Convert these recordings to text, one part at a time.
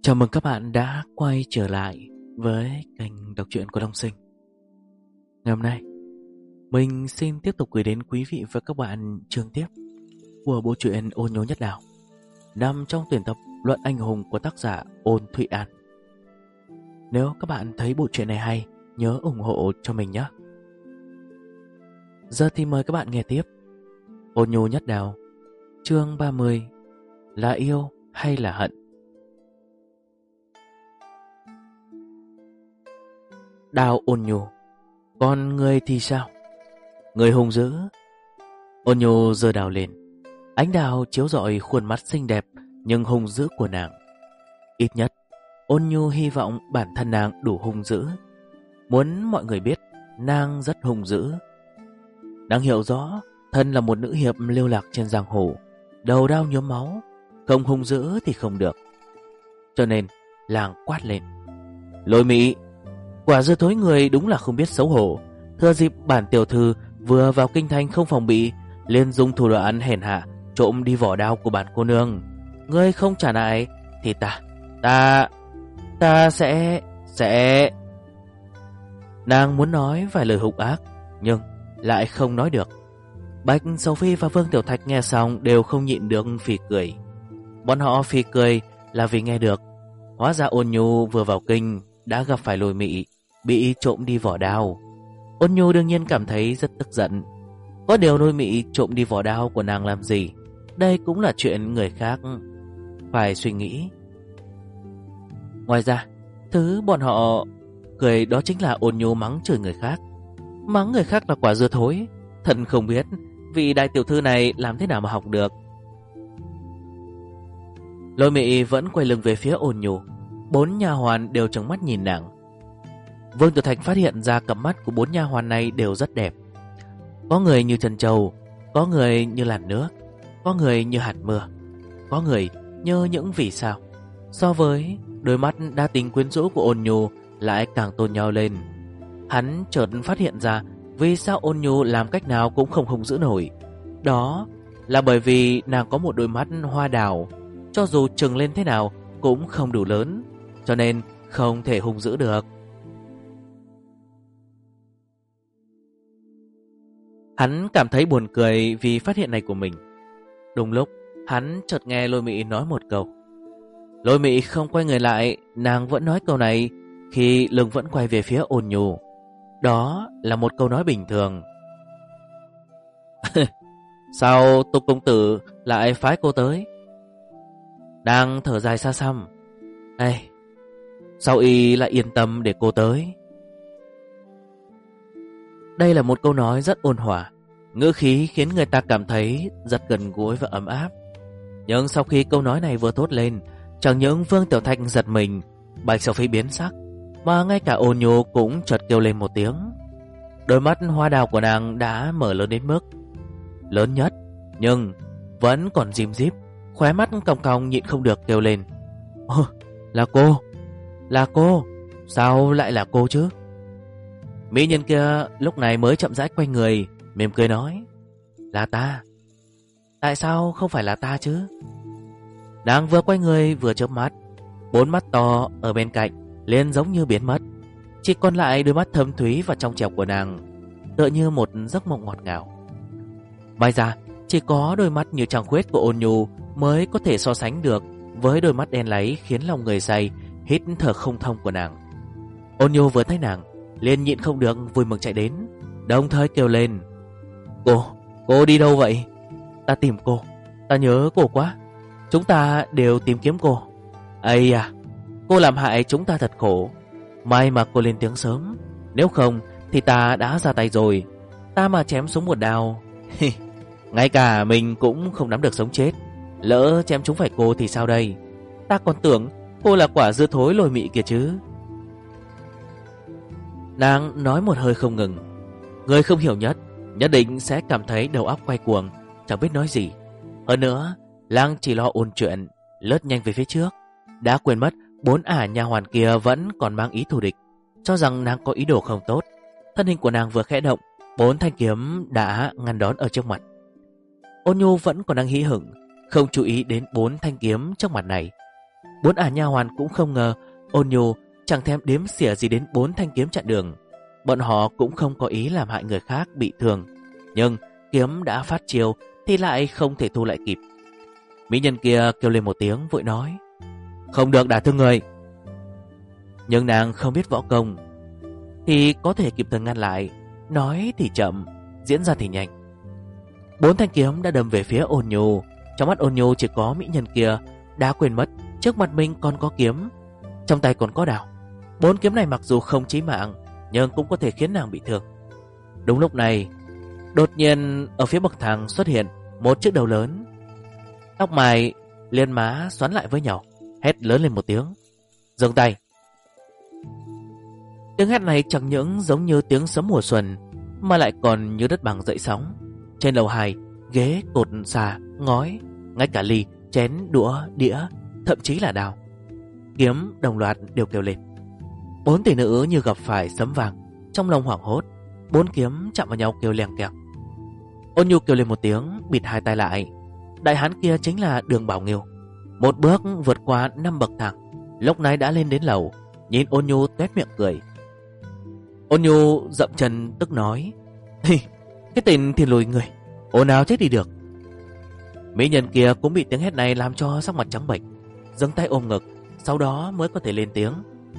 Chào mừng các bạn đã quay trở lại với kênh đọc truyện của Long Sinh. Ngày hôm nay, mình xin tiếp tục gửi đến quý vị và các bạn chương tiếp của bộ truyện Ôn Nhố Nhất Đào, nằm trong tuyển tập Luận Anh Hùng của tác giả Ôn Thụy An. Nếu các bạn thấy bộ truyện này hay, nhớ ủng hộ cho mình nhé. Giờ thì mời các bạn nghe tiếp Ôn Nhố Nhất Đào, chương 30, là yêu hay là hận. Đào ôn nhu, còn người thì sao? Người hung dữ. Ôn nhu giơ đào lên, ánh đào chiếu rọi khuôn mắt xinh đẹp nhưng hung dữ của nàng. Ít nhất, ôn nhu hy vọng bản thân nàng đủ hung dữ, muốn mọi người biết nàng rất hung dữ. Nàng hiểu rõ thân là một nữ hiệp lưu lạc trên giang hồ, đầu đao nhuốm máu, không hung dữ thì không được. Cho nên làng quát lên: Lôi Mỹ, quả dưa thối người đúng là không biết xấu hổ. Thừa dịp bản tiểu thư vừa vào kinh thành không phòng bị, liền dùng thủ đoạn hèn hạ trộm đi vỏ đao của bản cô nương. Ngươi không trả lại thì ta sẽ... Nàng muốn nói vài lời hung ác nhưng lại không nói được. Bạch Sầu Phi và Vương Tiểu Thạch nghe xong đều không nhịn được phì cười. Bọn họ phì cười là vì nghe được hóa ra Ôn Nhu vừa vào kinh đã gặp phải Lôi Mị, bị trộm đi vỏ đao. Ôn Nhu đương nhiên cảm thấy rất tức giận. Có điều Lôi Mị trộm đi vỏ đao của nàng làm gì? Đây cũng là chuyện người khác phải suy nghĩ. Ngoài ra, thứ bọn họ cười đó chính là Ôn Nhu mắng chửi người khác. Mắng người khác là quả dưa thối. Thật không biết vị đại tiểu thư này làm thế nào mà học được. Lôi Mị vẫn quay lưng về phía Ôn Nhu. Bốn nha hoàn đều trừng mắt nhìn nàng. Vương Tiểu Thạch phát hiện ra cặp mắt của bốn nha hoàn này đều rất đẹp. Có người như trân châu, có người như làn nước, có người như hạt mưa, có người như những vì sao. So với đôi mắt đa tình quyến rũ của Ôn Nhu lại càng tôn nhau lên. Hắn chợt phát hiện ra vì sao Ôn Nhu làm cách nào cũng không hung dữ nổi. Đó là bởi vì nàng có một đôi mắt hoa đào, cho dù trừng lên thế nào cũng không đủ lớn, cho nên không thể hung dữ được. Hắn cảm thấy buồn cười vì phát hiện này của mình. Đúng lúc hắn chợt nghe Lôi Mị nói một câu. Lôi Mị không quay người lại, nàng vẫn nói câu này khi lưng vẫn quay về phía Ôn Nhu. Đó là một câu nói bình thường. Sao Tục công tử lại phái cô tới? Nàng thở dài xa xăm. Ê, sao y lại yên tâm để cô tới? Đây là một câu nói rất ôn hòa, ngữ khí khiến người ta cảm thấy rất gần gũi và ấm áp. Nhưng sau khi câu nói này vừa thốt lên, chẳng những Vương Tiểu Thạch giật mình, Bạch Sầu Phi biến sắc, mà ngay cả Ôn Nhu cũng chợt kêu lên một tiếng. Đôi mắt hoa đào của nàng đã mở lớn đến mức lớn nhất, nhưng vẫn còn rím ríp, khóe mắt cong cong nhịn không được kêu lên. Ồ, là cô, sao lại là cô chứ? Mỹ nhân kia lúc này mới chậm rãi quay người, mỉm cười nói. Là ta. Tại sao không phải là ta chứ? Nàng vừa quay người vừa chớp mắt, bốn mắt to ở bên cạnh liền giống như biến mất, chỉ còn lại đôi mắt thâm thúy và trong trẻo của nàng, tựa như một giấc mộng ngọt ngào. May ra chỉ có đôi mắt như trăng khuyết của Ôn Nhu mới có thể so sánh được với đôi mắt đen láy khiến lòng người say hít thở không thông của nàng. Ôn Nhu vừa thấy nàng liền nhịn không được vui mừng chạy đến, đồng thời kêu lên. Cô đi đâu vậy? Ta tìm cô, ta nhớ cô quá. Chúng ta đều tìm kiếm cô. Ây à, cô làm hại chúng ta thật khổ. May mà cô lên tiếng sớm, nếu không thì ta đã ra tay rồi. Ta mà chém xuống một đao ngay cả mình cũng không nắm được sống chết. Lỡ chém trúng phải cô thì sao đây? Ta còn tưởng cô là quả dưa thối Lôi Mị kia chứ. Nàng nói một hơi không ngừng. Người không hiểu nhất định sẽ cảm thấy đầu óc quay cuồng, chẳng biết nói gì. Hơn nữa, Lang chỉ lo ôn chuyện, lướt nhanh về phía trước, đã quên mất bốn ả nha hoàn kia vẫn còn mang ý thù địch, cho rằng nàng có ý đồ không tốt. Thân hình của nàng vừa khẽ động, bốn thanh kiếm đã ngăn đón ở trước mặt. Ôn Nhu vẫn còn đang hí hửng, không chú ý đến bốn thanh kiếm trước mặt này. Bốn ả nha hoàn cũng không ngờ Ôn Nhu chẳng thèm đếm xỉa gì đến 4 thanh kiếm chặn đường. Bọn họ cũng không có ý làm hại người khác bị thương, nhưng kiếm đã phát chiêu thì lại không thể thu lại kịp. Mỹ nhân kia kêu lên một tiếng vội nói: "Không được đả thương người." Nhưng nàng không biết võ công thì có thể kịp thời ngăn lại. Nói thì chậm, diễn ra thì nhanh. 4 thanh kiếm đã đâm về phía Ôn Nhu. Trong mắt Ôn Nhu chỉ có mỹ nhân kia đã quên mất trước mặt mình còn có kiếm, trong tay còn có đao. 4 kiếm này mặc dù không chí mạng nhưng cũng có thể khiến nàng bị thương. Đúng lúc này, đột nhiên ở phía bậc thang xuất hiện một chiếc đầu lớn, tóc mái liên má xoắn lại với nhau, hét lớn lên một tiếng: "Dừng tay!" Tiếng hét này chẳng những giống như tiếng sấm mùa xuân mà lại còn như đất bằng dậy sóng. Trên lầu 2, ghế, cột xà, ngói, ngay cả ly, chén, đũa, đĩa, thậm chí là đao, kiếm đồng loạt đều kêu lên. 4 tỷ nữ như gặp phải sấm vàng, trong lòng hoảng hốt. 4 kiếm chạm vào nhau kêu leng keng. Ôn Nhu kêu lên một tiếng, bịt hai tay lại. Đại hán kia chính là Đường Bảo Nghiêu. Một bước vượt qua 5 bậc thang, lúc này đã lên đến lầu, nhìn Ôn Nhu tuét miệng cười. Ôn Nhu dậm chân tức nói: "Cái tên thiên lùi người, ồn ào chết đi được." Mỹ nhân kia cũng bị tiếng hét này làm cho sắc mặt trắng bệch, giơ tay ôm ngực, sau đó mới có thể lên tiếng: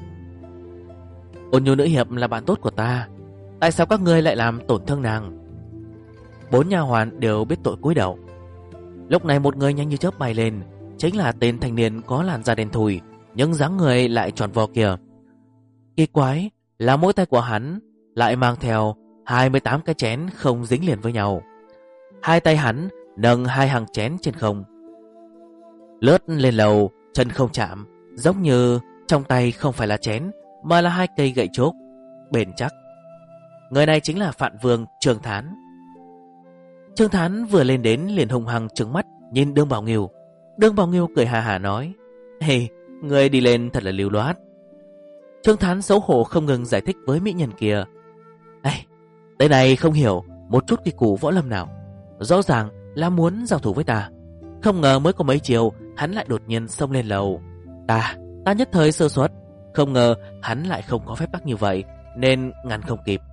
"Ôn Nhu nữ hiệp là bạn tốt của ta, tại sao các ngươi lại làm tổn thương nàng?" 4 nha hoàn đều biết tội cúi đầu. Lúc này một người nhanh như chớp bay lên, chính là tên thanh niên có làn da đen thui nhưng dáng người lại tròn vo kia. Kỳ quái là mỗi tay của hắn lại mang theo 28 cái chén không dính liền với nhau. Hai tay hắn nâng 2 hàng chén trên không, lướt lên lầu, chân không chạm, giống như trong tay không phải là chén mà là 2 cây gậy trúc bền chắc. Người này chính là Phạn Vương Trương Thán. Trương Thán vừa lên đến liền hung hăng trừng mắt nhìn Đường Bảo Nghiêu. Đường Bảo Nghiêu cười hà hà nói: "Hey, người đi lên thật là lưu loát." Trương Thán xấu hổ không ngừng giải thích với mỹ nhân kia: "Tên này không hiểu một chút cái củ võ lâm nào, rõ ràng là muốn giao thủ với ta. Không ngờ mới có mấy chiều hắn lại đột nhiên xông lên lầu. Ta nhất thời sơ suất, không ngờ hắn lại không có phép tắc như vậy nên ngăn không kịp."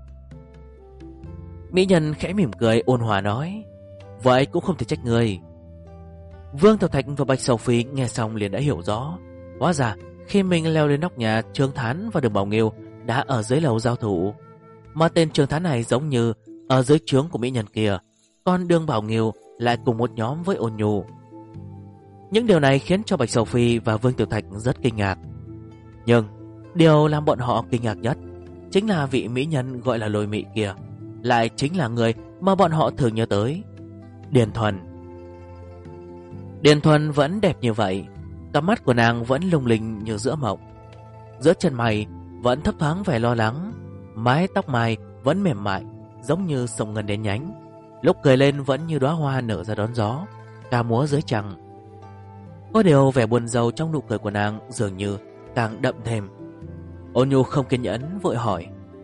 Mỹ nhân khẽ mỉm cười ôn hòa nói: "Vậy cũng không thể trách người." Vương Tiểu Thạch và Bạch Sầu Phi nghe xong liền đã hiểu rõ. Hóa ra khi mình leo lên nóc nhà, Trương Thán và Đường Bảo Nghiêu đã ở dưới lầu giao thủ, mà tên Trương Thán này giống như ở dưới trướng của mỹ nhân kia, còn Đường Bảo Nghiêu lại cùng một nhóm với Ôn Nhu. Những điều này khiến cho Bạch Sầu Phi và Vương Tiểu Thạch rất kinh ngạc. Nhưng điều làm bọn họ kinh ngạc nhất chính là vị mỹ nhân gọi là Lôi Mị kia lại chính là người mà bọn họ thường nhớ tới, Điền Thuần. Điền Thuần vẫn đẹp như vậy, cặp mắt của nàng vẫn lung linh như giữa mộng, giữa chân mày vẫn thấp thoáng vẻ lo lắng, mái tóc mai vẫn mềm mại giống như sông ngân đen nhánh, lúc cười lên vẫn như đóa hoa nở ra đón gió, ca múa dưới trăng. Có điều vẻ buồn rầu trong nụ cười của nàng dường như càng đậm thêm. Ôn Nhu không kiên nhẫn vội hỏi: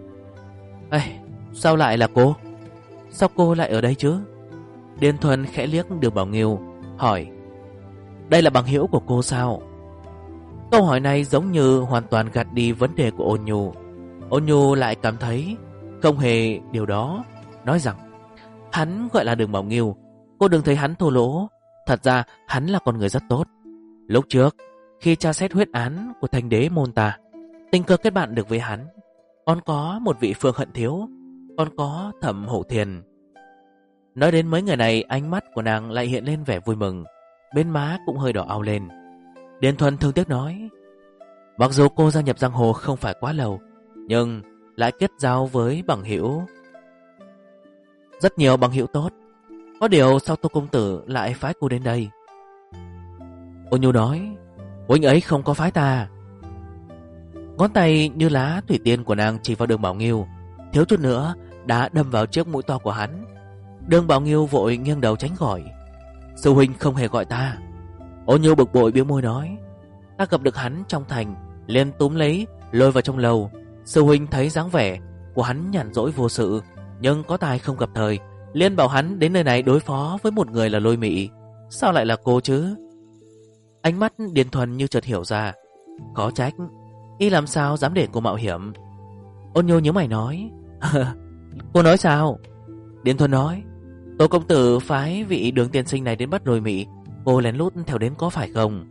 "Sao lại là cô? Sao cô lại ở đây chứ?" Điền Thuần khẽ liếc Đường Bảo Nghiêu hỏi: "Đây là bằng hữu của cô sao?" Câu hỏi này giống như hoàn toàn gạt đi vấn đề của Ôn Nhu. Ôn Nhu lại cảm thấy không hề điều đó, nói rằng: "Hắn gọi là Đường Bảo Nghiêu, cô đừng thấy hắn thô lỗ, thật ra hắn là con người rất tốt. Lúc trước khi tra xét huyết án của Thanh đế môn ta, tình cờ kết bạn được với hắn. Còn có một vị Phương Hận Thiếu, còn có Thẩm Hổ Thiền." Nói đến mấy người này, ánh mắt của nàng lại hiện lên vẻ vui mừng, bên má cũng hơi đỏ ao lên. Điền Thuần thương tiếc nói: "Mặc dù cô gia nhập giang hồ không phải quá lâu, nhưng lại kết giao với bằng hữu rất nhiều bằng hữu tốt. Có điều sao Tô công tử lại phái cô đến đây?" Ôn Nhu nói: "Huynh ấy không có phái ta." Ngón tay như lá thủy tiên của nàng chỉ vào Đường Bảo Nghiêu, thiếu chút nữa đã đâm vào chiếc mũi to của hắn. Đường Bảo Nghiêu vội nghiêng đầu tránh khỏi: "Sư huynh không hề gọi ta." Ôn Nhu bực bội bĩu môi nói: "Ta gặp được hắn trong thành, liền túm lấy lôi vào trong lầu. Sư huynh thấy dáng vẻ của hắn nhàn rỗi vô sự, nhưng có tài không gặp thời, liền bảo hắn đến nơi này đối phó với một người là Lôi Mị. Sao lại là cô chứ?" Ánh mắt Điền Thuần như chợt hiểu ra. Khó trách, y làm sao dám để cô mạo hiểm. Ôn Nhu nhíu mày nói, cô nói sao? Điền Thuần nói, Tô công tử phái vị Đường tiên sinh này đến bắt Lôi Mị, cô lén lút theo đến có phải không?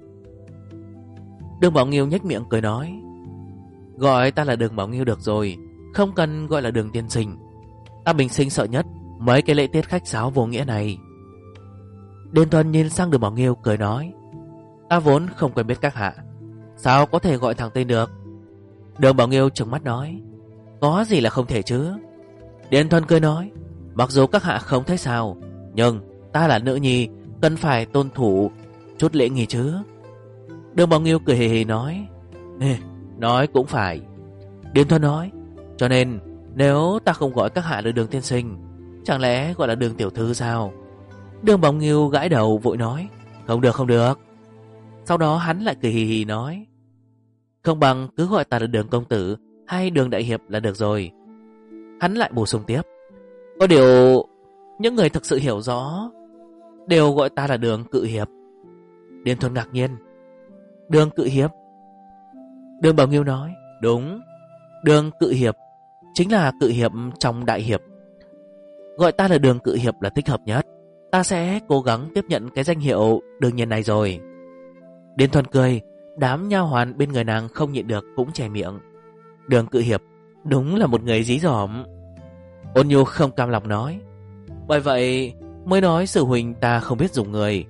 Đường Bảo Nghiêu nhếch miệng cười nói, gọi ta là Đường Bảo Nghiêu được rồi, không cần gọi là Đường tiên sinh. Ta bình sinh sợ nhất mấy cái lễ tiết khách sáo vô nghĩa này. Điền Thuần nhìn sang Đường Bảo Nghiêu cười nói, ta vốn không quen biết các hạ, sao có thể gọi thẳng tên được? Đường Bảo Nghiêu trừng mắt nói, có gì là không thể chứ? Điền Thuần cười nói, mặc dù các hạ không thấy sao, nhưng ta là nữ nhi, cần phải tôn thủ chút lễ nghi chứ. Đường Bảo Nghiêu cười hì hì nói, nói cũng phải. Điền Thuần nói, cho nên nếu ta không gọi các hạ là Đường tiên sinh, chẳng lẽ gọi là Đường tiểu thư sao? Đường Bảo Nghiêu gãi đầu vội nói, không được không được. Sau đó hắn lại cười hì hì nói, không bằng cứ gọi ta là Đường công tử hay Đường đại hiệp là được rồi. Hắn lại bổ sung tiếp, có điều những người thực sự hiểu rõ đều gọi ta là Đường cự hiệp. Điền Thuần ngạc nhiên, Đường cự hiệp? Đường Bảo Nghiêu nói, đúng, Đường cự hiệp chính là cự hiệp trong đại hiệp. Gọi ta là Đường cự hiệp là thích hợp nhất. Ta sẽ cố gắng tiếp nhận cái danh hiệu đương nhiên này rồi. Điền Thuần cười, đám nha hoàn bên người nàng không nhịn được cũng chè miệng. Đường cự hiệp đúng là một người dí dỏm. Ôn Nhu không cam lòng nói, bởi vậy mới nói sư huynh ta không biết dùng người.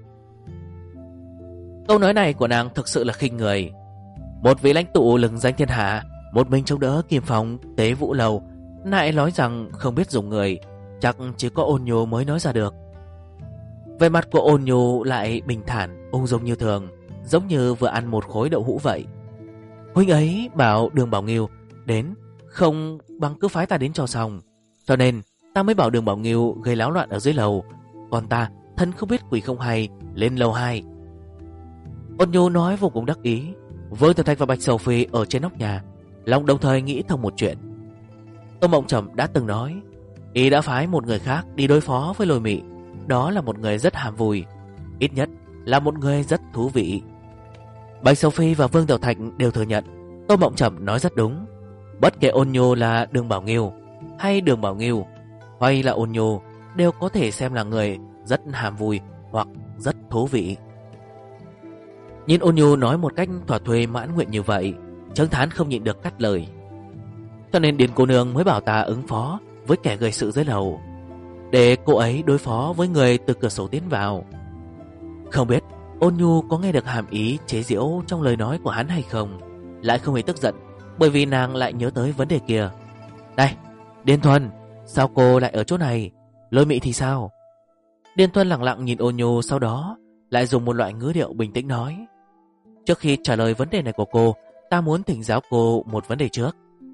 Câu nói này của nàng thực sự là khinh người. Một vị lãnh tụ lừng danh thiên hạ, một mình chống đỡ Kim Phong Tế Vũ Lầu, lại nói rằng không biết dùng người, chắc chỉ có Ôn Nhu mới nói ra được. Về mặt của Ôn Nhu lại bình thản, ung dung như thường, giống như vừa ăn một khối đậu hũ vậy. Huynh ấy bảo Đường Bảo Nghiêu đến, không bằng cứ phái ta đến cho xong. Cho nên ta mới bảo Đường Bảo Nghiêu gây láo loạn ở dưới lầu, còn ta thân không biết quỷ không hay lên lầu 2. Ôn Nhu nói vô cùng đắc ý. Vương Tiểu Thạch và Bạch Sầu Phi ở trên nóc nhà, lòng đồng thời nghĩ thông một chuyện. Tô Mộng Trầm đã từng nói, y đã phái một người khác đi đối phó với Lôi Mị. Đó là một người rất hàm vui, ít nhất là một người rất thú vị. Bạch Sầu Phi và Vương Tiểu Thạch đều thừa nhận Tô Mộng Trầm nói rất đúng. Bất kể Ôn Nhu là Đường Bảo Nghiêu hay Đường Bảo Nghiêu hay là Ôn Nhu đều có thể xem là người rất hàm vui hoặc rất thú vị. Nhìn Ôn Nhu nói một cách thỏa thuê mãn nguyện như vậy, Trương Thán không nhịn được cắt lời, cho nên Điền cô nương mới bảo ta ứng phó với kẻ gây sự dưới lầu, để cô ấy đối phó với người từ cửa sổ tiến vào. Không biết Ôn Nhu có nghe được hàm ý chế giễu trong lời nói của hắn hay không, lại không hề tức giận, bởi vì nàng lại nhớ tới vấn đề kia. Này, Điền Thuần, sao cô lại ở chỗ này? Lôi Mị thì sao? Điền Thuần lặng lặng nhìn Ôn Nhu, sau đó lại dùng một loại ngữ điệu bình tĩnh nói, trước khi trả lời vấn đề này của cô, ta muốn thỉnh giáo cô một vấn đề trước.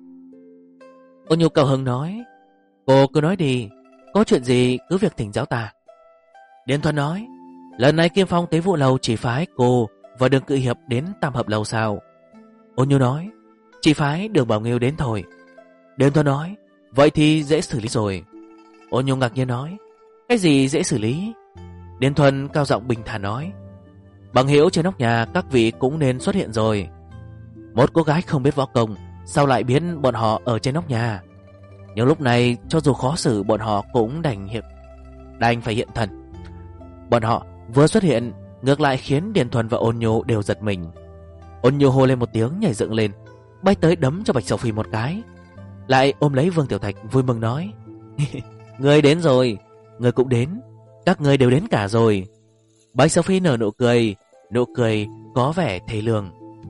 Ôn Nhu cao hứng nói, cô cứ nói đi, có chuyện gì cứ việc thỉnh giáo ta. Điền Thuần nói, lần này Kim Phong Tế Vũ Lầu chỉ phái cô và Đường cự hiệp đến Tam Hợp Lầu sao? Ôn Nhu nói, chỉ phái Đường Bảo Nghiêu đến thôi. Điền Thuần nói, vậy thì dễ xử lý rồi. Ôn Nhu ngạc nhiên nói, cái gì dễ xử lý? Điền Thuần cao giọng bình thản nói, bằng hữu trên nóc nhà các vị cũng nên xuất hiện rồi. Một cô gái không biết võ công, sao lại biến bọn họ ở trên nóc nhà? Nhưng lúc này cho dù khó xử, bọn họ cũng đành phải hiện thân. Bọn họ vừa xuất hiện, ngược lại khiến Điền Thuần và Ôn Nhu đều giật mình. Ôn Nhu hô lên một tiếng, nhảy dựng lên, bay tới đấm cho Bạch Sầu Phi một cái, lại ôm lấy Vương Tiểu Thạch vui mừng nói, người đến rồi, người cũng đến, các người đều đến cả rồi. Bạch Sầu Phi nở nụ cười có vẻ thê lương.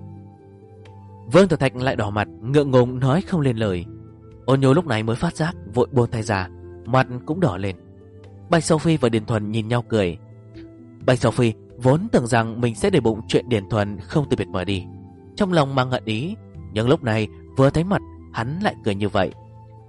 Vương Tiểu Thạch lại đỏ mặt, ngượng ngùng nói không lên lời. Ôn Nhu lúc này mới phát giác, vội buông tay ra, mặt cũng đỏ lên. Bạch Sầu Phi và Điền Thuần nhìn nhau cười. Bạch Sầu Phi vốn tưởng rằng mình sẽ để bụng chuyện Điền Thuần không từ biệt mở đi, trong lòng mang hận ý, nhưng lúc này vừa thấy mặt hắn lại cười như vậy.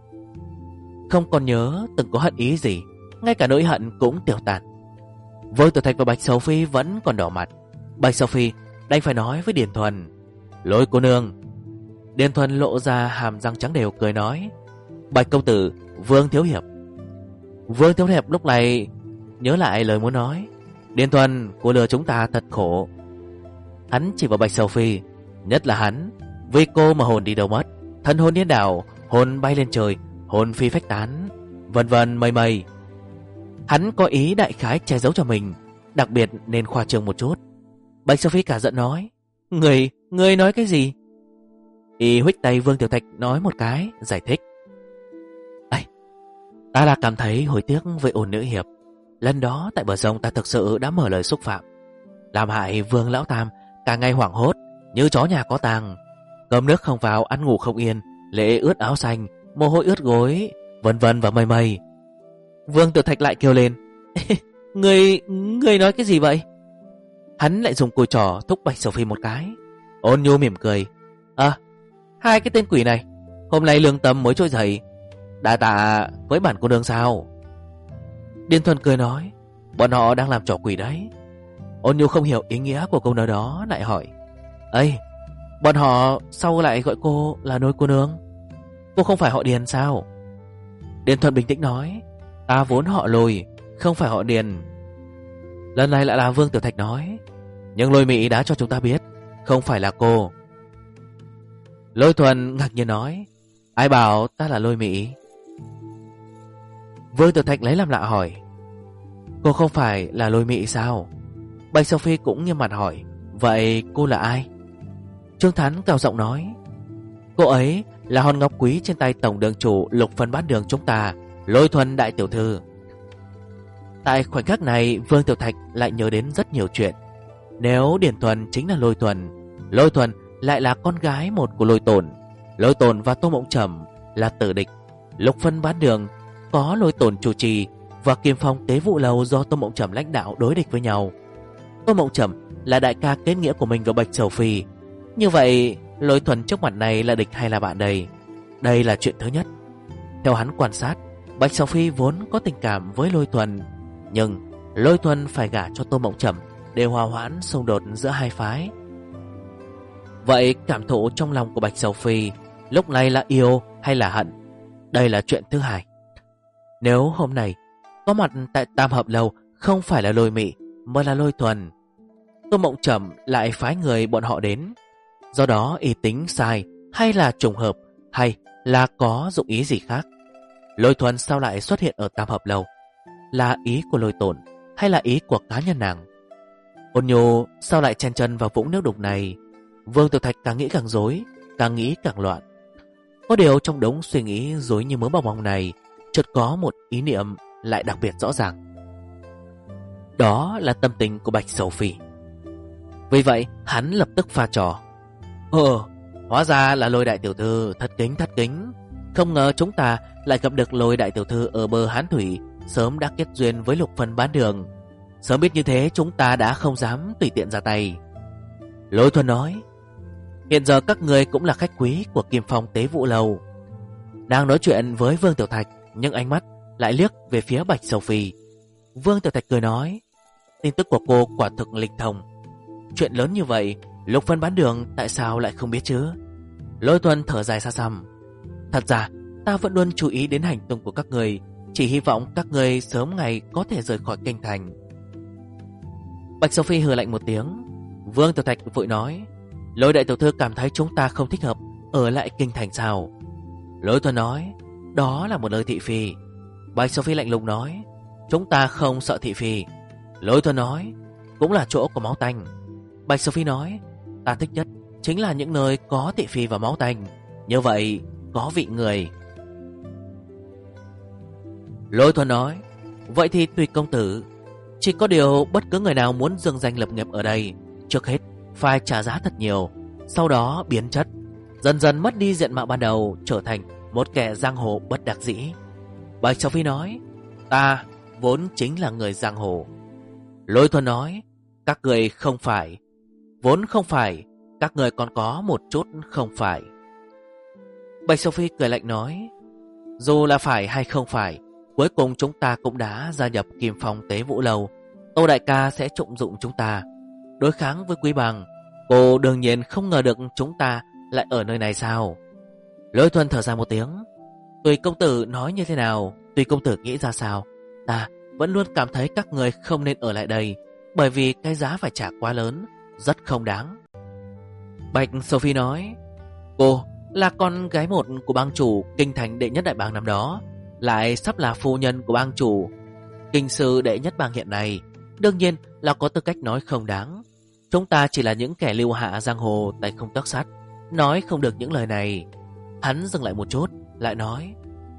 Không còn nhớ từng có hận ý gì, ngay cả nỗi hận cũng tiêu tan. Vương Tiểu Thạch và Bạch Sầu Phi vẫn còn đỏ mặt. Bạch Sầu Phi đành phải nói với Điền Thuần, Lôi cô nương. Điền Thuần lộ ra hàm răng trắng đều cười nói, Bạch công tử, Vương thiếu hiệp. Vương thiếu hiệp lúc này nhớ lại lời muốn nói, Điền Thuần, cô lừa chúng ta thật khổ. Hắn chỉ vào Bạch Sầu Phi. Nhất là hắn, vì cô mà hồn đi đâu mất. Thân hồn điên đảo, hồn bay lên trời, hồn phi phách tán, vân vân mây mây. Hắn có ý đại khái che giấu cho mình, đặc biệt nên khoa trương một chút. Bạch Sầu Phi cả giận nói: Người nói cái gì? Y huých tay Vương Tiểu Thạch nói một cái, giải thích: Ta là cảm thấy hối tiếc với Ôn nữ hiệp. Lần đó tại bờ sông ta thực sự đã mở lời xúc phạm, làm hại Vương lão tam cả ngày hoảng hốt như chó nhà có tang, cơm nước không vào, ăn ngủ không yên, lệ ướt áo xanh, mồ hôi ướt gối, vân vân và mây mây. Vương Tiểu Thạch lại kêu lên: Người nói cái gì vậy? Hắn lại dùng cùi trỏ thúc Bạch Sầu Phi một cái. Ôn Nhu mỉm cười: Hai cái tên quỷ này, hôm nay lương tâm mới trỗi dậy, đã tạ với bản cô nương sao? Điền Thuần cười nói: Bọn họ đang làm trò quỷ đấy. Ôn Nhu không hiểu ý nghĩa của câu nói đó, lại hỏi: Bọn họ sao lại gọi cô là Nôi cô nương? Cô không phải họ Điền sao? Điền Thuần bình tĩnh nói: Ta vốn họ Lôi, không phải họ Điền. Lần này lại là Vương Tiểu Thạch nói: Nhưng Lôi Mỹ đã cho chúng ta biết không phải là cô. Lôi Thuần ngạc nhiên nói: Ai bảo ta là Lôi Mỹ? Vương Tiểu Thạch lấy làm lạ hỏi: Cô không phải là Lôi Mỹ sao? Bạch Sầu Phi cũng nghiêm mặt hỏi: Vậy cô là ai? Trương Thắn cao giọng nói: Cô ấy là hòn ngọc quý trên tay tổng đường chủ Lục Phân Bát Đường chúng ta, Lôi Thuần đại tiểu thư. Tại khoảnh khắc này, Vương Tiểu Thạch lại nhớ đến rất nhiều chuyện. Nếu Điển Thuần chính là Lôi Thuần lại là con gái một của Lôi Tồn và Tô Mộng Trầm là tử địch. Lục Phân Bát Đường có Lôi Tồn chủ trì và Kim Phong Tế Vụ Lầu do Tô Mộng Trầm lãnh đạo đối địch với nhau. Tô Mộng Trầm là đại ca kết nghĩa của mình và Bạch Sầu Phi. Như vậy Lôi Thuần trước mặt này là địch hay là bạn đây? Đây là chuyện thứ nhất. Theo hắn quan sát, Bạch Sầu Phi vốn có tình cảm với Lôi Thuần, nhưng Lôi Thuần phải gả cho Tô Mộng Trầm để hòa hoãn xung đột giữa hai phái. Vậy cảm thụ trong lòng của Bạch Sầu Phi lúc này là yêu hay là hận? Đây là chuyện thứ hai. Nếu hôm nay có mặt tại Tam Hợp Lâu không phải là Lôi Mị mà là Lôi Thuần, Tô Mộng Trầm lại phái người bọn họ đến, do đó ý tính sai hay là trùng hợp hay là có dụng ý gì khác? Lôi Thuần sao lại xuất hiện ở Tam Hợp Lâu? Là ý của Lôi Tồn hay là ý của cá nhân nàng? Ôn Nhu sao lại chen chân vào vũng nước đục này? Vương Tiểu Thạch càng nghĩ càng rối, càng nghĩ càng loạn. Có điều trong đống suy nghĩ rối như mớ bong bóng này, chợt có một ý niệm lại đặc biệt rõ ràng. Đó là tâm tình của Bạch Sầu Phi. Vì vậy hắn lập tức pha trò: Hóa ra là Lôi đại tiểu thư, thất kính. Không ngờ chúng ta lại gặp được Lôi đại tiểu thư ở bờ Hán Thủy, sớm đã kết duyên với Lục Phân Bán Đường. Sớm biết như thế chúng ta đã không dám tùy tiện ra tay. Lôi Thuần nói: Hiện giờ các người cũng là khách quý của Kim Phong Tế Vụ Lầu. Đang nói chuyện với Vương Tiểu Thạch, nhưng ánh mắt lại liếc về phía Bạch Sầu Phi. Vương Tiểu Thạch cười nói: Tin tức của cô quả thực linh thông. Chuyện lớn như vậy, Lục Phân Bán Đường tại sao lại không biết chứ? Lôi Thuần thở dài xa xăm: Thật ra ta vẫn luôn chú ý đến hành tung của các người, chỉ hy vọng các người sớm ngày có thể rời khỏi kinh thành. Bạch Sầu Phi hừ lạnh một tiếng. Vương Tiểu Thạch vội nói: Lôi đại tiểu thư cảm thấy chúng ta không thích hợp ở lại kinh thành sao? Lôi Thuần nói: Đó là một nơi thị phi. Bạch Sầu Phi lạnh lùng nói: Chúng ta không sợ thị phi. Lôi Thuần nói: Cũng là chỗ có máu tanh. Bạch Sầu Phi nói: Ta thích nhất chính là những nơi có thị phi và máu tanh, như vậy có vị người. Lôi Thuần nói: Vậy thì tùy công tử. Chỉ có điều bất cứ người nào muốn dương danh lập nghiệp ở đây, trước hết phải trả giá thật nhiều, sau đó biến chất, dần dần mất đi diện mạo ban đầu, trở thành một kẻ giang hồ bất đắc dĩ. Bạch Sầu Phi nói: Ta vốn chính là người giang hồ. Lôi Thuần nói: Các người không phải. Vốn không phải, các người còn có một chút không phải. Bạch Sầu Phi cười lạnh nói: Dù là phải hay không phải, cuối cùng chúng ta cũng đã gia nhập Kim Phong Tế Vụ Lầu. Tô đại ca sẽ trọng dụng chúng ta đối kháng với Quý Bằng. Cô đương nhiên không ngờ được chúng ta lại ở nơi này sao? Lôi Thuần thở ra một tiếng: Tùy công tử nói như thế nào, tùy công tử nghĩ ra sao, ta vẫn luôn cảm thấy các người không nên ở lại đây, bởi vì cái giá phải trả quá lớn. rất không đáng. Bạch Sophie nói, cô là con gái một của bang chủ kinh thành đệ nhất đại bang năm đó, lại sắp là phu nhân của bang chủ kinh sư đệ nhất bang hiện nay, đương nhiên là có tư cách nói không đáng. Chúng ta chỉ là những kẻ lưu hạ giang hồ tay không tấc sắt, nói không được những lời này. Hắn dừng lại một chút, lại nói,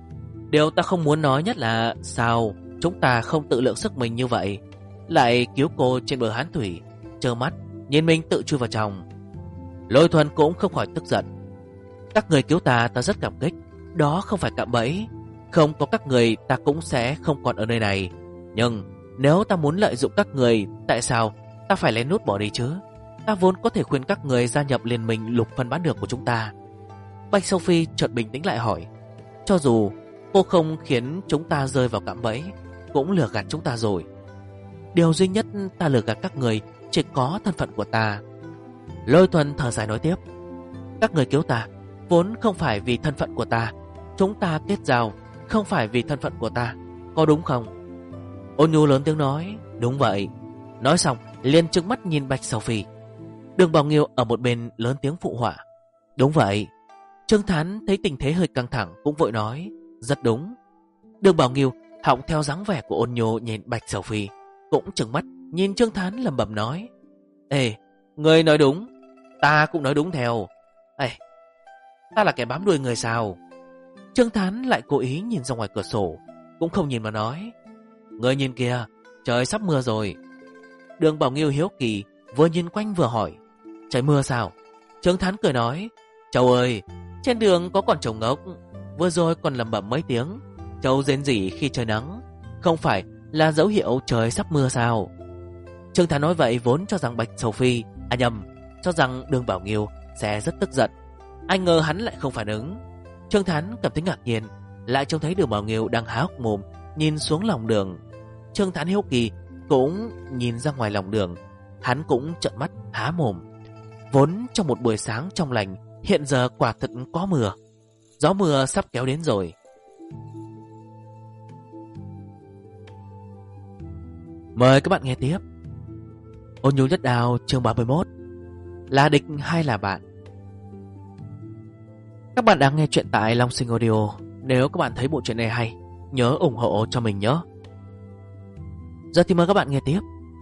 điều ta không muốn nói nhất là sao chúng ta không tự lượng sức mình như vậy, lại cứu cô trên bờ hán thủy, trơ mắt nhìn mình tự chui vào trong. Lôi Thuần cũng không khỏi tức giận. Các người cứu ta rất cảm kích, đó không phải cạm bẫy. Không có các người ta cũng sẽ không còn ở nơi này. Nhưng nếu ta muốn lợi dụng các người, tại sao ta phải lén nút bỏ đi chứ? Ta vốn có thể khuyên các người gia nhập liên minh lục phân bán được của chúng ta. Bạch Sophie chợt bình tĩnh lại hỏi, cho dù cô không khiến chúng ta rơi vào cạm bẫy, cũng lừa gạt chúng ta rồi. Điều duy nhất ta lừa gạt các người chỉ có thân phận của ta. Lôi Thuần thở dài nói tiếp, các người cứu ta vốn không phải vì thân phận của ta, chúng ta kết giao không phải vì thân phận của ta, có đúng không? Ôn Nhu lớn tiếng nói, đúng vậy. Nói xong liền trừng mắt nhìn Bạch Sophie. Đường Bảo Nghiêu ở một bên lớn tiếng phụ họa, đúng vậy. Trương Thán thấy tình thế hơi căng thẳng cũng vội nói, rất đúng. Đường Bảo Nghiêu họng theo dáng vẻ của Ôn Nhu nhìn Bạch Sophie, cũng trừng mắt nhìn Trương Thán lẩm bẩm nói, ê, người nói đúng, ta cũng nói đúng theo. Ê, ta là kẻ bám đuôi người sao? Trương Thán lại cố ý nhìn ra ngoài cửa sổ, cũng không nhìn mà nói, người nhìn kìa, trời sắp mưa rồi. Đường Bảo Nghiêu hiếu kỳ vừa nhìn quanh vừa hỏi, trời mưa sao? Trương Thán cười nói, Châu ơi, trên đường có con trâu ngốc, vừa rồi còn lẩm bẩm mấy tiếng, trâu rên rỉ khi trời nắng, không phải là dấu hiệu trời sắp mưa sao? Trương Thán nói vậy vốn cho rằng Bạch Sophie, cho rằng Đường Bảo Nghiêu sẽ rất tức giận. Ai ngờ hắn lại không phản ứng. Trương Thán cảm thấy ngạc nhiên, lại trông thấy Đường Bảo Nghiêu đang há hốc mồm nhìn xuống lòng đường. Trương Thán hiếu kỳ cũng nhìn ra ngoài lòng đường, hắn cũng trợn mắt há mồm. Vốn trong một buổi sáng trong lành, hiện giờ quả thật có mưa. Gió mưa sắp kéo đến rồi. Mời các bạn nghe tiếp. Ôn Nhu Nhất Đao chương 31. Là địch hay là bạn? Các bạn đang nghe chuyện tại Long Sinh Audio. Nếu các bạn thấy bộ truyện này hay, nhớ ủng hộ cho mình nhé. Giờ thì mời các bạn nghe tiếp.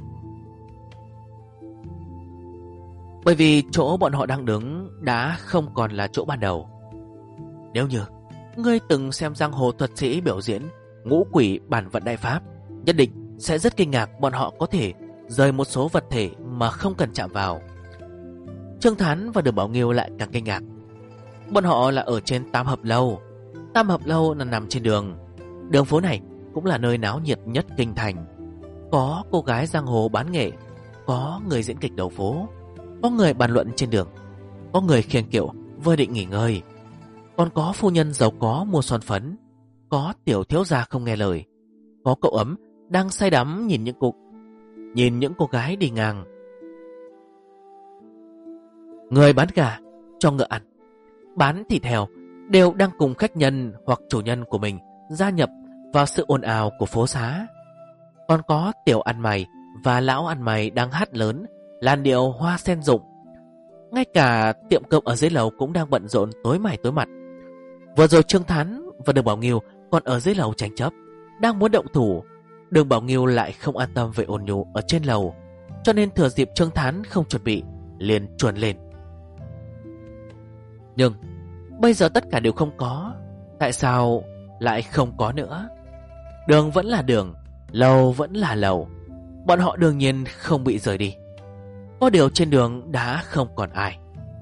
Bởi vì chỗ bọn họ đang đứng đã không còn là chỗ ban đầu. Nếu như ngươi từng xem giang hồ thuật sĩ biểu diễn ngũ quỷ bản vận đại pháp, nhất định sẽ rất kinh ngạc bọn họ có thể rời một số vật thể mà không cần chạm vào. Trương Thán và Đường Bảo Nghiêu lại càng kinh ngạc. Bọn họ là ở trên Tam Hợp Lâu. Tam Hợp Lâu là nằm trên đường. Đường phố này cũng là nơi náo nhiệt nhất kinh thành. Có cô gái giang hồ bán nghệ, có người diễn kịch đầu phố, có người bàn luận trên đường, có người khiêng kiệu vừa định nghỉ ngơi, còn có phu nhân giàu có mua son phấn, có tiểu thiếu gia không nghe lời, có cậu ấm đang say đắm nhìn những cô gái đi ngang. Người bán gà cho ngựa ăn, bán thịt heo đều đang cùng khách nhân hoặc chủ nhân của mình gia nhập vào sự ồn ào của phố xá. Còn có tiểu ăn mày và lão ăn mày đang hát lớn làn điệu hoa sen rụng. Ngay cả tiệm cơm ở dưới lầu cũng đang bận rộn tối mày tối mặt. Vừa rồi Trương Thán và Đường Bảo Nghiêu còn ở dưới lầu tranh chấp, đang muốn động thủ. Đường Bảo Nghiêu lại không an tâm về Ôn Nhu ở trên lầu, cho nên thừa dịp Trương Thán không chuẩn bị, liền chuồn lên. Nhưng bây giờ tất cả đều không có. Tại sao lại không có nữa? Đường vẫn là đường, lầu vẫn là lầu. Bọn họ đương nhiên không bị rời đi. Có điều trên đường đã không còn ai.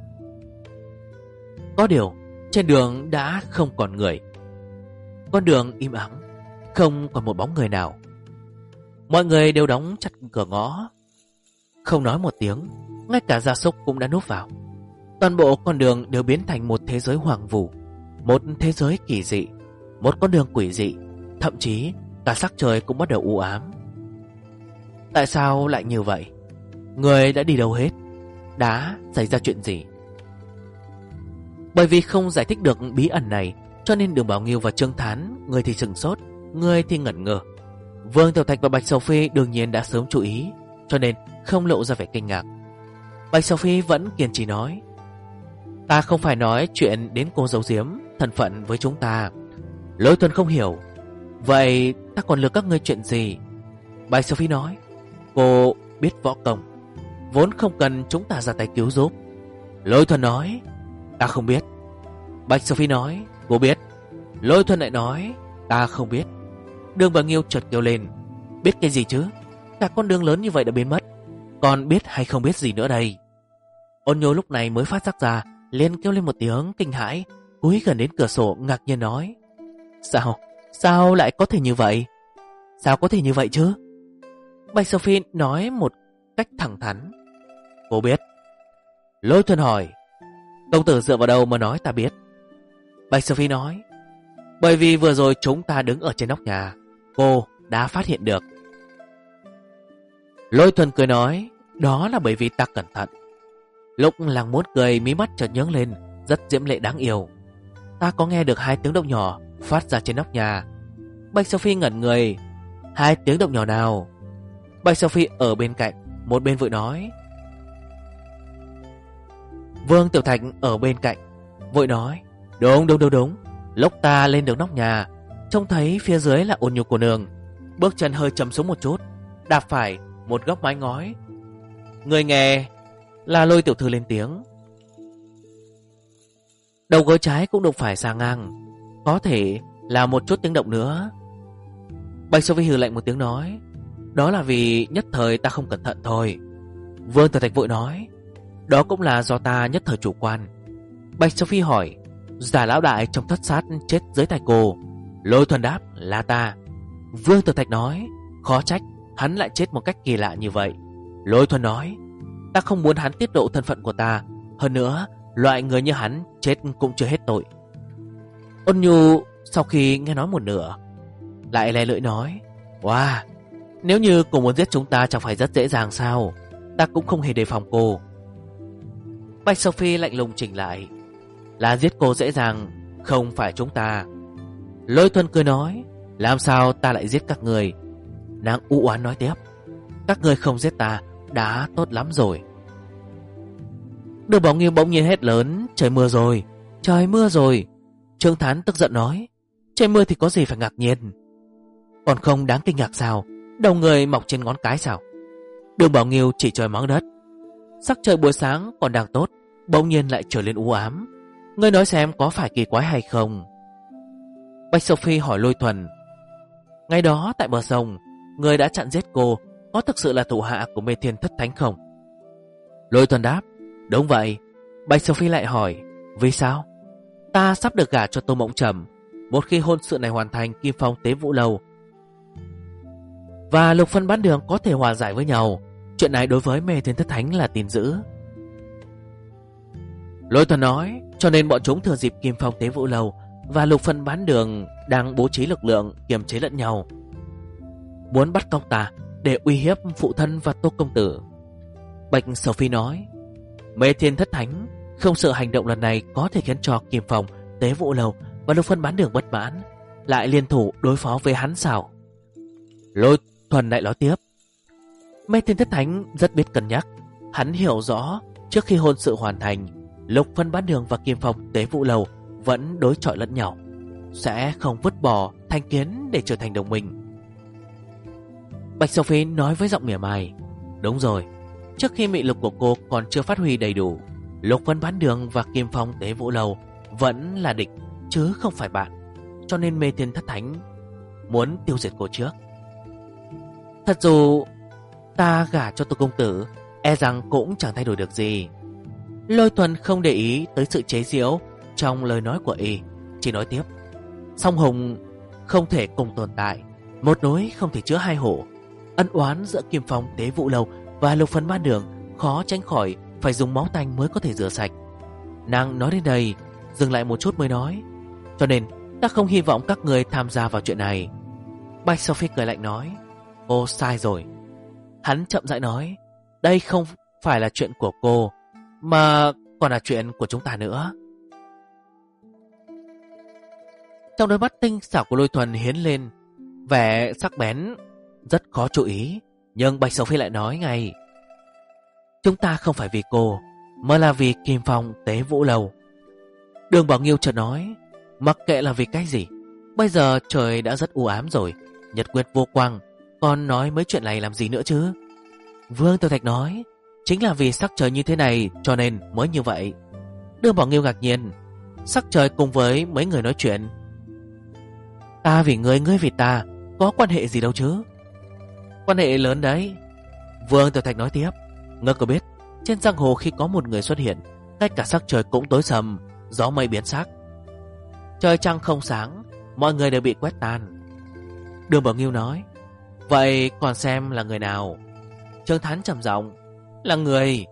Có điều trên đường đã không còn người. Con đường im ắng, không còn một bóng người nào. Mọi người đều đóng chặt cửa ngõ, không nói một tiếng. Ngay cả gia súc cũng đã núp vào. Toàn bộ con đường đều biến thành một thế giới hoang vu, một thế giới kỳ dị, một con đường quỷ dị. Thậm chí cả sắc trời cũng bắt đầu u ám. Tại sao lại như vậy? Người đã đi đâu hết? Đã xảy ra chuyện gì? Bởi vì không giải thích được bí ẩn này, cho nên Đường Bảo Nghiêu và Trương Thán, người thì sửng sốt, người thì ngẩn ngơ. Vương Tiểu Thạch và Bạch Sophie đương nhiên đã sớm chú ý, cho nên không lộ ra vẻ kinh ngạc. Bạch Sophie vẫn kiên trì nói, ta không phải nói chuyện đến cô giấu giếm thân phận với chúng ta. Lôi Thuần không hiểu, vậy ta còn lừa các ngươi chuyện gì? Bạch Sophie nói, cô biết võ công, vốn không cần chúng ta ra tay cứu giúp. Lôi Thuần nói, ta không biết. Bạch Sophie nói, cô biết. Lôi Thuần lại nói, ta không biết. Đường Bảo Nghiêu chợt kêu lên, biết cái gì chứ? Cả con đường lớn như vậy đã biến mất, còn biết hay không biết gì nữa đây? Ôn Nhô lúc này mới phát giác ra, liền kêu lên một tiếng kinh hãi, cúi gần đến cửa sổ ngạc nhiên nói, Sao lại có thể như vậy? Sao có thể như vậy chứ? Bạch Sophie nói một cách thẳng thắn, cô biết. Lôi Thuần hỏi, công tử dựa vào đâu mà nói ta biết? Bạch Sophie nói, bởi vì vừa rồi chúng ta đứng ở trên nóc nhà, cô đã phát hiện được. Lôi Thuần cười nói, đó là bởi vì ta cẩn thận. Lúc Lăng Muốn cười, mí mắt chợt nhướng lên, rất diễm lệ đáng yêu. Ta có nghe được 2 tiếng động nhỏ phát ra trên nóc nhà. Bạch Sophie ngẩn người, 2 tiếng động nhỏ nào? Bạch Sophie ở bên cạnh, một bên vội nói. Vương Tiểu Thạch ở bên cạnh vội nói, đúng. Lúc ta lên được nóc nhà, trông thấy phía dưới là Ôn Nhu cô nương, bước chân hơi chầm xuống một chút, đạp phải một góc mái ngói. Người nghe là Lôi tiểu thư lên tiếng. Đầu gối trái cũng đụng phải sang ngang, có thể là một chút tiếng động nữa. Bạch Sophie hừ lạnh một tiếng nói, đó là vì nhất thời ta không cẩn thận thôi. Vương Tiểu Thạch vội nói, đó cũng là do ta nhất thời chủ quan. Bạch Sophie hỏi, Giả lão đại trong thất sát chết dưới tay cô? Lôi Thuần đáp, là ta. Vương Tiểu Thạch nói, khó trách hắn lại chết một cách kỳ lạ như vậy. Lôi Thuần nói, ta không muốn hắn tiết lộ thân phận của ta, hơn nữa loại người như hắn chết cũng chưa hết tội. Ôn Nhu sau khi nghe nói một nửa, lại lè lưỡi nói, wow, nếu như cô muốn giết chúng ta chẳng phải rất dễ dàng sao? Ta cũng không hề đề phòng cô. Bạch Sophie lạnh lùng chỉnh lại, là giết cô dễ dàng, không phải chúng ta. Lôi Thuần cười nói, làm sao ta lại giết các người? Nàng u oán nói tiếp, các người không giết ta đã tốt lắm rồi. Đường Bảo Nghiêu bỗng nhiên hét lớn, trời mưa rồi, trời mưa rồi. Trương Thán tức giận nói, trời mưa thì có gì phải ngạc nhiên, còn không đáng kinh ngạc sao? Đầu người mọc trên ngón cái sao? Đường Bảo Nghiêu chỉ trời mắng đất. Sắc trời buổi sáng còn đang tốt, bỗng nhiên lại trở lên u ám. Ngươi nói xem có phải kỳ quái hay không? Bạch Sophie hỏi Lôi Thuần, ngày đó tại bờ sông, người đã chặn giết cô, có thực sự là thủ hạ của Mê Thiên Thất Thánh không? Lôi Thuần đáp, đúng vậy. Bạch Sophie lại hỏi, vì sao? Ta sắp được gả cho Tô Mộng Trầm. Một khi hôn sự này hoàn thành, Kim Phong Tế Vũ Lâu và Lục Phân Bán Đường có thể hòa giải với nhau. Chuyện này đối với Mê Thiên Thất Thánh là tin dữ. Lôi Thuần nói, cho nên bọn chúng thừa dịp Kim Phong Tế Vũ Lâu và Lục Phân Bán Đường đang bố trí lực lượng kiềm chế lẫn nhau, muốn bắt cóc ta để uy hiếp phụ thân và Tô công tử. Bạch Sophie nói, Mê Thiên Thất Thánh không sợ hành động lần này có thể khiến cho Kim Phong Tế Vũ Lâu và Lục Phân Bán Đường bất mãn, lại liên thủ đối phó với hắn sao? Lôi Thuần lại nói tiếp, Mê Thiên Thất Thánh rất biết cân nhắc. Hắn hiểu rõ trước khi hôn sự hoàn thành, Lục Phân Bán Đường và Kim Phong Tế Vũ Lâu vẫn đối chọi lẫn nhau, sẽ không vứt bỏ thành kiến để trở thành đồng minh. Bạch Sophie nói với giọng mỉa mai, đúng rồi, trước khi mị lực của cô còn chưa phát huy đầy đủ, Lục Phân Bán Đường và Kim Phong Tế Vũ Lâu vẫn là địch chứ không phải bạn, cho nên Mê Thiên Thất Thánh muốn tiêu diệt cô trước. Thật dù ta gả cho Tô công tử, e rằng cũng chẳng thay đổi được gì. Lôi Thuần không để ý tới sự chế giễu trong lời nói của y, chỉ nói tiếp, song hùng không thể cùng tồn tại, một núi không thể chứa hai hổ. Ân oán giữa Kim Phong Tế Vũ Lâu và Lục Phân Bán Đường khó tránh khỏi phải dùng máu tanh mới có thể rửa sạch. Nàng nói đến đây, dừng lại một chút mới nói, cho nên ta không hy vọng các người tham gia vào chuyện này. Bạch Sophie cười lạnh nói, cô sai rồi. Hắn chậm rãi nói, đây không phải là chuyện của cô, mà còn là chuyện của chúng ta nữa. Trong đôi mắt tinh xảo của Lôi Thuần hiến lên vẻ sắc bén, rất khó chú ý, nhưng Bạch Sophie lại nói ngay, Chúng ta không phải vì cô, mà là vì Kim Phong Tế Vũ Lầu. Đường Bảo Nghiêu chợt nói, mặc kệ là vì cái gì, bây giờ trời đã rất u ám rồi, nhật nguyệt vô quang, còn nói mấy chuyện này làm gì nữa chứ? Vương Tiểu Thạch nói, chính là vì sắc trời như thế này cho nên mới như vậy. Đường Bảo Nghiêu ngạc nhiên, sắc trời cùng với mấy người nói chuyện. Ta vì ngươi, ngươi vì ta, có quan hệ gì đâu chứ? Quan hệ lớn đấy. Vương Tiểu Thạch nói tiếp, ngươi có biết trên giang hồ khi có một người xuất hiện, ngay cả sắc trời cũng tối sầm, gió mây biến sắc, trời trăng không sáng, mọi người đều bị quét tan. Đường Bảo Nghiêu nói, vậy còn xem là người nào? Trương Thán trầm giọng, là người.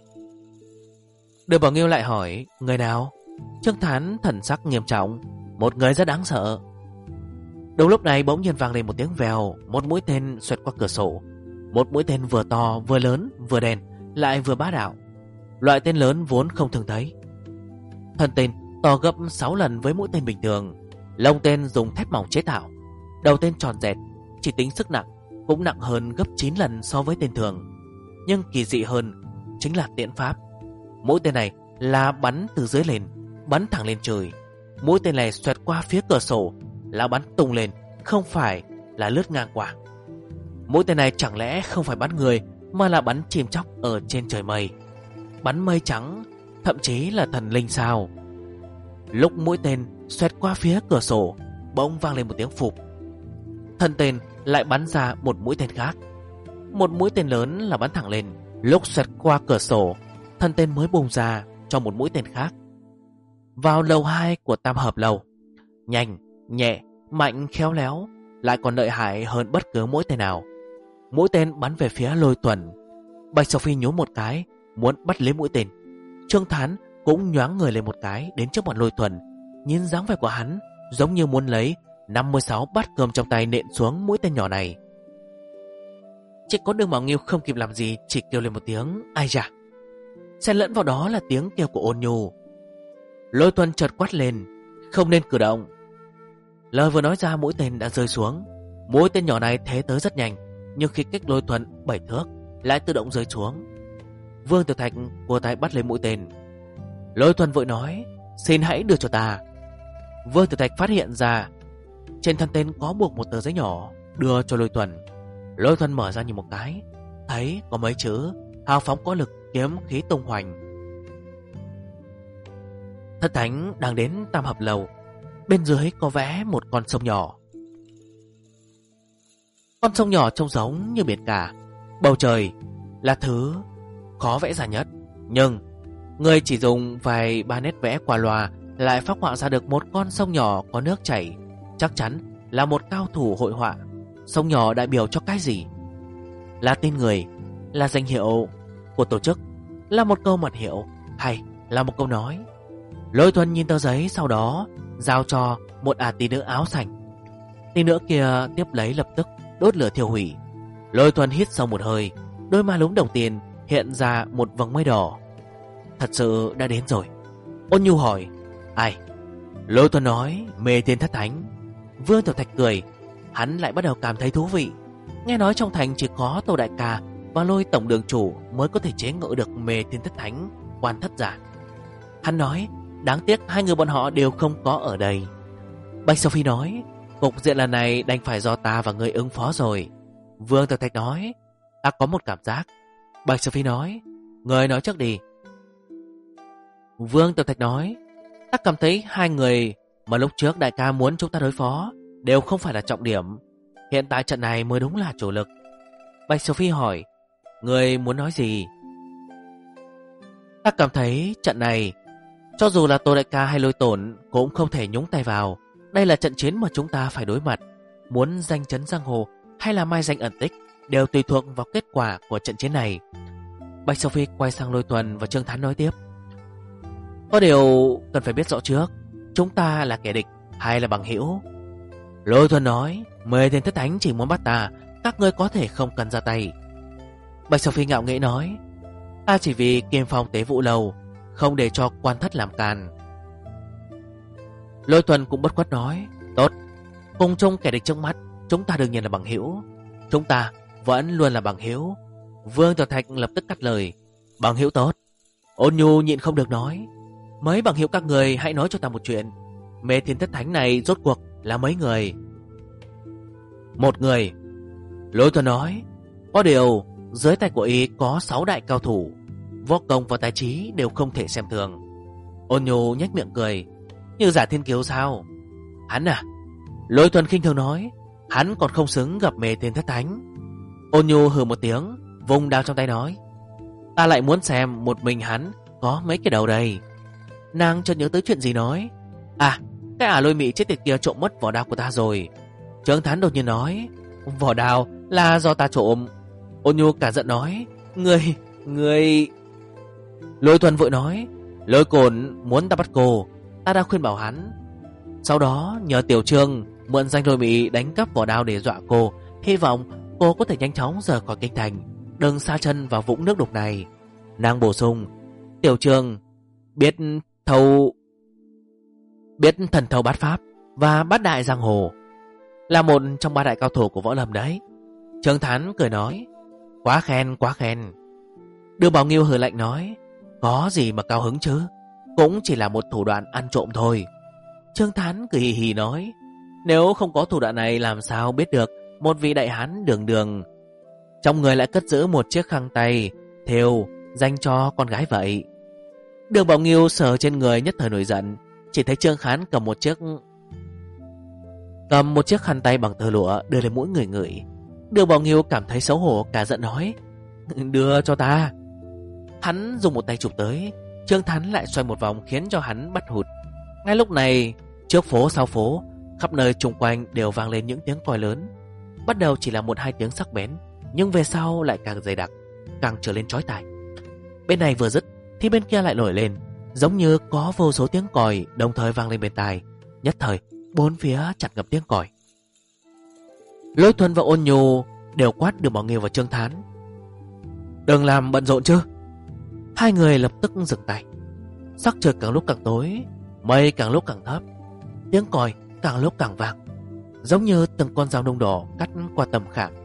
Đường Bảo Nghiêu lại hỏi, người nào? Trương Thán thần sắc nghiêm trọng, một người rất đáng sợ. Đúng lúc này bỗng nhiên vang lên một tiếng vèo, một mũi tên xoẹt qua cửa sổ. Một mũi tên vừa to vừa lớn vừa đen lại vừa bá đạo. Loại tên lớn vốn không thường thấy. Thân tên to gấp 6 lần với mũi tên bình thường. Lông tên dùng thép mỏng chế tạo. Đầu tên tròn dẹt, chỉ tính sức nặng cũng nặng hơn gấp 9 lần so với tên thường. Nhưng kỳ dị hơn chính là tiễn pháp. Mũi tên này là bắn từ dưới lên, bắn thẳng lên trời. Mũi tên này xoẹt qua phía cửa sổ là bắn tung lên, không phải là lướt ngang qua. Mũi tên này chẳng lẽ không phải bắn người, mà là bắn chim chóc ở trên trời mây, bắn mây trắng, thậm chí là thần linh sao. Lúc mũi tên xoẹt qua phía cửa sổ, bỗng vang lên một tiếng phụp. Thân tên lại bắn ra một mũi tên khác. Một mũi tên lớn là bắn thẳng lên. Lúc xoẹt qua cửa sổ, thân tên mới bùng ra cho một mũi tên khác. Vào lầu 2 của Tam Hợp Lầu, nhanh, nhẹ, mạnh, khéo léo, lại còn lợi hại hơn bất cứ mũi tên nào. Mũi tên bắn về phía Lôi Tuần. Bạch Sophie nhú một cái, muốn bắt lấy mũi tên. Trương Thán cũng nhoáng người lên một cái đến trước mặt Lôi Tuần. Nhìn dáng vẻ của hắn giống như muốn lấy 56 bát cơm trong tay nện xuống mũi tên nhỏ này. Chỉ có Đường Bảo Nghiêu không kịp làm gì, chỉ kêu lên một tiếng ai da. Xen lẫn vào đó là tiếng kêu của Ôn Nhu. Lôi Tuần chợt quát lên, không nên cử động. Lời vừa nói ra mũi tên đã rơi xuống. Mũi tên nhỏ này thế tới rất nhanh, nhưng khi cách Lôi Tuần 7 thước lại tự động rơi xuống. Vương Tiểu Thạch vươn tay bắt lấy mũi tên. Lôi Tuần vội nói, xin hãy đưa cho ta. Vương Tiểu Thạch phát hiện ra trên thân tên có buộc một tờ giấy nhỏ, đưa cho Lôi Tuần. Lôi Tuần mở ra nhìn một cái, thấy có mấy chữ hào phóng có lực, kiếm khí tung hoành. Thất Thánh đang đến Tam Hợp Lầu. Bên dưới có vẽ một con sông nhỏ. Con sông nhỏ trông giống như biển cả. Bầu trời là thứ khó vẽ ra nhất, nhưng người chỉ dùng vài ba nét vẽ qua loa lại phác họa ra được một con sông nhỏ có nước chảy. Chắc chắn là một cao thủ hội họa. Sông nhỏ đại biểu cho cái gì? Là tên người, là danh hiệu của tổ chức, là một câu mật hiệu, hay là một câu nói? Lôi Tuần nhìn tờ giấy, sau đó giao cho một tỷ nữ áo xanh. Tỷ nữ kia tiếp lấy lập tức đốt lửa thiêu hủy. Lôi Tuần hít sâu một hơi, đôi má lúm đồng tiền hiện ra một vầng mây đỏ. Thật sự đã đến rồi. Ôn Nhu hỏi, ai? Lôi Tuần nói, Mê Tiên Thất Thánh. Vương Tiểu Thạch cười, hắn lại bắt đầu cảm thấy thú vị. Nghe nói trong thành chỉ có Tô Đại Ca và Lôi Tổng Đường Chủ mới có thể chế ngự được Mê Tiên Thất Thánh Quan Thất Giả. Hắn nói, đáng tiếc hai người bọn họ đều không có ở đây. Bạch Sophie nói, cục diện lần này đành phải do ta và người ứng phó rồi. Vương Tiểu Thạch nói, ta có một cảm giác. Bạch Sophie nói, người nói trước đi. Vương Tiểu Thạch nói, ta cảm thấy hai người mà lúc trước đại ca muốn chúng ta đối phó đều không phải là trọng điểm. Hiện tại trận này mới đúng là chủ lực. Bạch Sophie hỏi, người muốn nói gì? Ta cảm thấy trận này cho dù là Tô Đại Ca hay Lôi Tổn cũng không thể nhúng tay vào. Đây là trận chiến mà chúng ta phải đối mặt. Muốn danh chấn giang hồ hay là mai danh ẩn tích đều tùy thuộc vào kết quả của trận chiến này. Bạch Sophie quay sang Lôi Tuần và Trương Thán nói tiếp, có điều cần phải biết rõ trước, chúng ta là kẻ địch hay là bằng hữu? Lôi Tuần nói, Mê Tiên Thất Thánh chỉ muốn bắt ta, các ngươi có thể không cần ra tay. Bạch Sophie ngạo nghễ nói, ta chỉ vì Kim Phong Tế Vũ Lầu, không để cho Quan Thất làm càn. Lôi Tuần cũng bất khuất nói, tốt, cùng chung kẻ địch trước mắt, chúng ta đương nhiên là bằng hữu. Chúng ta vẫn luôn là bằng hữu. Vương Tiểu Thạch lập tức cắt lời, Bằng hữu tốt. Ôn Nhu nhịn không được nói, mấy bằng hữu các người hãy nói cho ta một chuyện. Mê Thiên Thất Thánh này rốt cuộc là mấy người? Một người. Lôi Thuần nói, có điều dưới tay của y có 6 đại cao thủ, võ công và tài trí đều không thể xem thường. Ôn Nhu nhếch miệng cười, như Giả Thiên Kiều sao? Hắn à? Lôi Thuần khinh thường nói, hắn còn không xứng gặp Mê Thiên Thất Thánh. Ôn Nhu hừ một tiếng, vung đao trong tay nói, ta lại muốn xem một mình hắn có mấy cái đầu đây. Nàng chợt nhớ tới chuyện gì nói, à, cái ả Lôi Mị chết tiệt kia trộm mất vỏ đao của ta rồi. Trương Thán đột nhiên nói, vỏ đao là do ta trộm. Ôn Nhu cả giận nói, Ngươi... Lôi Thuần vội nói, Lôi Cổn muốn ta bắt cô, ta đã khuyên bảo hắn. Sau đó nhờ Tiểu Trương mượn danh Lôi Mị đánh cắp vỏ đao để dọa cô, hy vọng cô có thể nhanh chóng rời khỏi kinh thành, đừng sa chân vào vũng nước đục này. Nàng bổ sung, Tiểu Trương biết thần thâu bát pháp và bát đại giang hồ, là một trong 3 đại cao thủ của võ lâm đấy. Trương Thán cười nói, quá khen, quá khen. Đường Bảo Nghiêu hừ lạnh nói, có gì mà cao hứng chứ, cũng chỉ là một thủ đoạn ăn trộm thôi. Trương Thán cười hì hì nói, nếu không có thủ đoạn này làm sao biết được một vị đại hán đường đường trong người lại cất giữ một chiếc khăn tay thêu dành cho con gái vậy. Đường Bảo Nghiêu sờ trên người nhất thời nổi giận, chỉ thấy Trương Thán cầm một chiếc khăn tay bằng tơ lụa đưa lên mũi người ngửi. Đường Bảo Nghiêu cảm thấy xấu hổ, cả giận nói, đưa cho ta. Hắn dùng một tay chụp tới, Trương Thán lại xoay một vòng khiến cho hắn bắt hụt. Ngay lúc này, trước phố sau phố, khắp nơi xung quanh đều vang lên những tiếng còi lớn. Bắt đầu chỉ là 1-2 tiếng sắc bén, nhưng về sau lại càng dày đặc, càng trở lên chói tai. Bên này vừa dứt thì bên kia lại nổi lên, giống như có vô số tiếng còi đồng thời vang lên bên tai. Nhất thời 4 phía chặt ngập tiếng còi. Lôi Thuần và Ôn Nhu đều quát Đường Bảo Nghiêu và Trương Thán, đừng làm bận rộn chứ. Hai người lập tức dừng tay. Sắc trời càng lúc càng tối, mây càng lúc càng thấp, tiếng còi càng lúc càng vang, giống như từng con dao nung đỏ cắt qua tầm khảm.